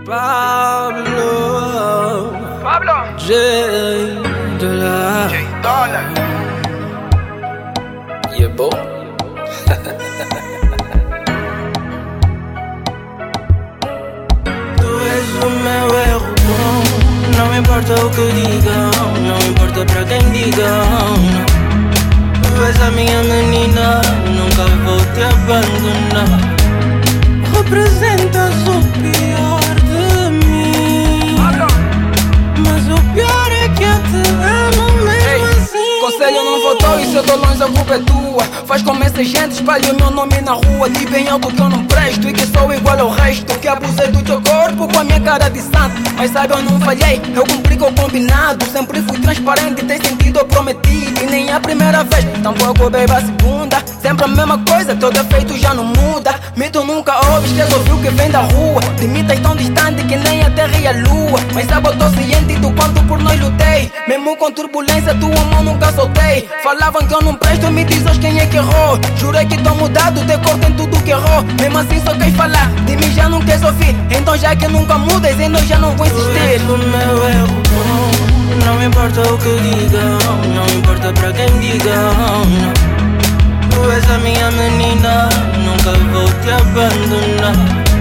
Pablo J Dollar. Yeah, bo. Tu és o meu erro bom. Não importa o que digam, não importa para quem digam. Tu és a minha menina, nunca vou te abandonar. Representas o pior de mim, mas o pior é que eu te amo mesmo assim. Conselho não votou e se eu tô longe a culpa é tua. Faz como essa gente, espalha o meu nome na rua. Diz bem alto que eu não presto e que sou igual ao resto. Que abusei do teu corpo com a minha cara de santo. Mas sabe, eu não falhei, eu cumpri com o combinado. Sempre fui transparente, tem sentido, eu prometi. E nem a primeira vez, tampouco bebo a segunda. Sempre a mesma coisa, teu defeito já não muda. Mito nunca ouves, queres ouvir o que vem da rua. De mim estás tão distante que nem a terra e a lua. Mas sabe, eu tô ciente do quanto por nós lutei. Mesmo com turbulência, tua mão nunca soltei. Falavam que eu não presto, me diz hoje quem é que errou. Jurei que tô mudado, decorto em tudo que errou. Mesmo assim só queres falar, de mim já não queres ouvir. Então já que nunca mudas, em nós já não vou insistir. Tu és o meu erro bom. Não importa o que digam, não importa para quem digam. Tu és a minha menina, nunca vou te abandonar.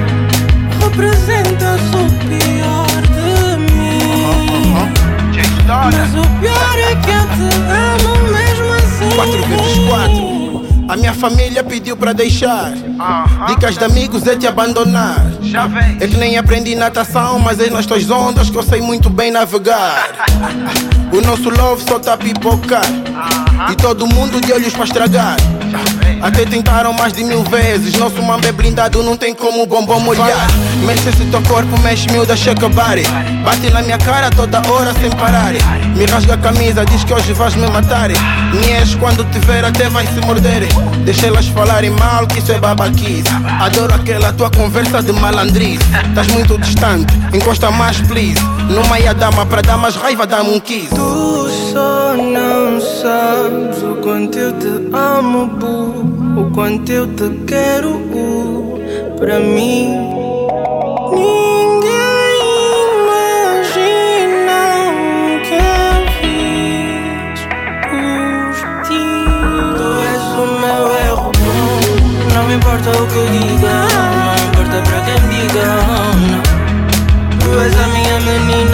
Representas o pior de mim, mas o pior é que eu te amo mesmo assim. 4x4. A minha família pediu pra deixar. Dicas de amigos é te abandonar. É que nem aprendi natação, mas é nas tuas ondas que eu sei muito bem navegar. O nosso love só tá a pipocar e todo mundo de olhos pra estragar. Até tentaram mais de 1000 vezes. Nosso mambo é blindado, não tem como o bombom molhar. Mexe esse teu corpo, mexe mil, deixa acabar. Bate na minha cara toda hora sem parar. Me rasga a camisa, diz que hoje vais me matar. Nies quando te ver até vai se morder. Deixa elas falarem mal, que isso é babaquice. Adoro aquela tua conversa de malandrice. Estás muito distante, encosta mais please. Numa ia dama, pra dar mais raiva dá-me um kiss. Tu só não sabes o quanto eu te amo, boo. O quanto eu te quero, pra mim. Ninguém imagina o que eu fiz por ti. Tu és o meu erro bom. Não importa o que digam, não importa para quem digam. Tu és a minha menina,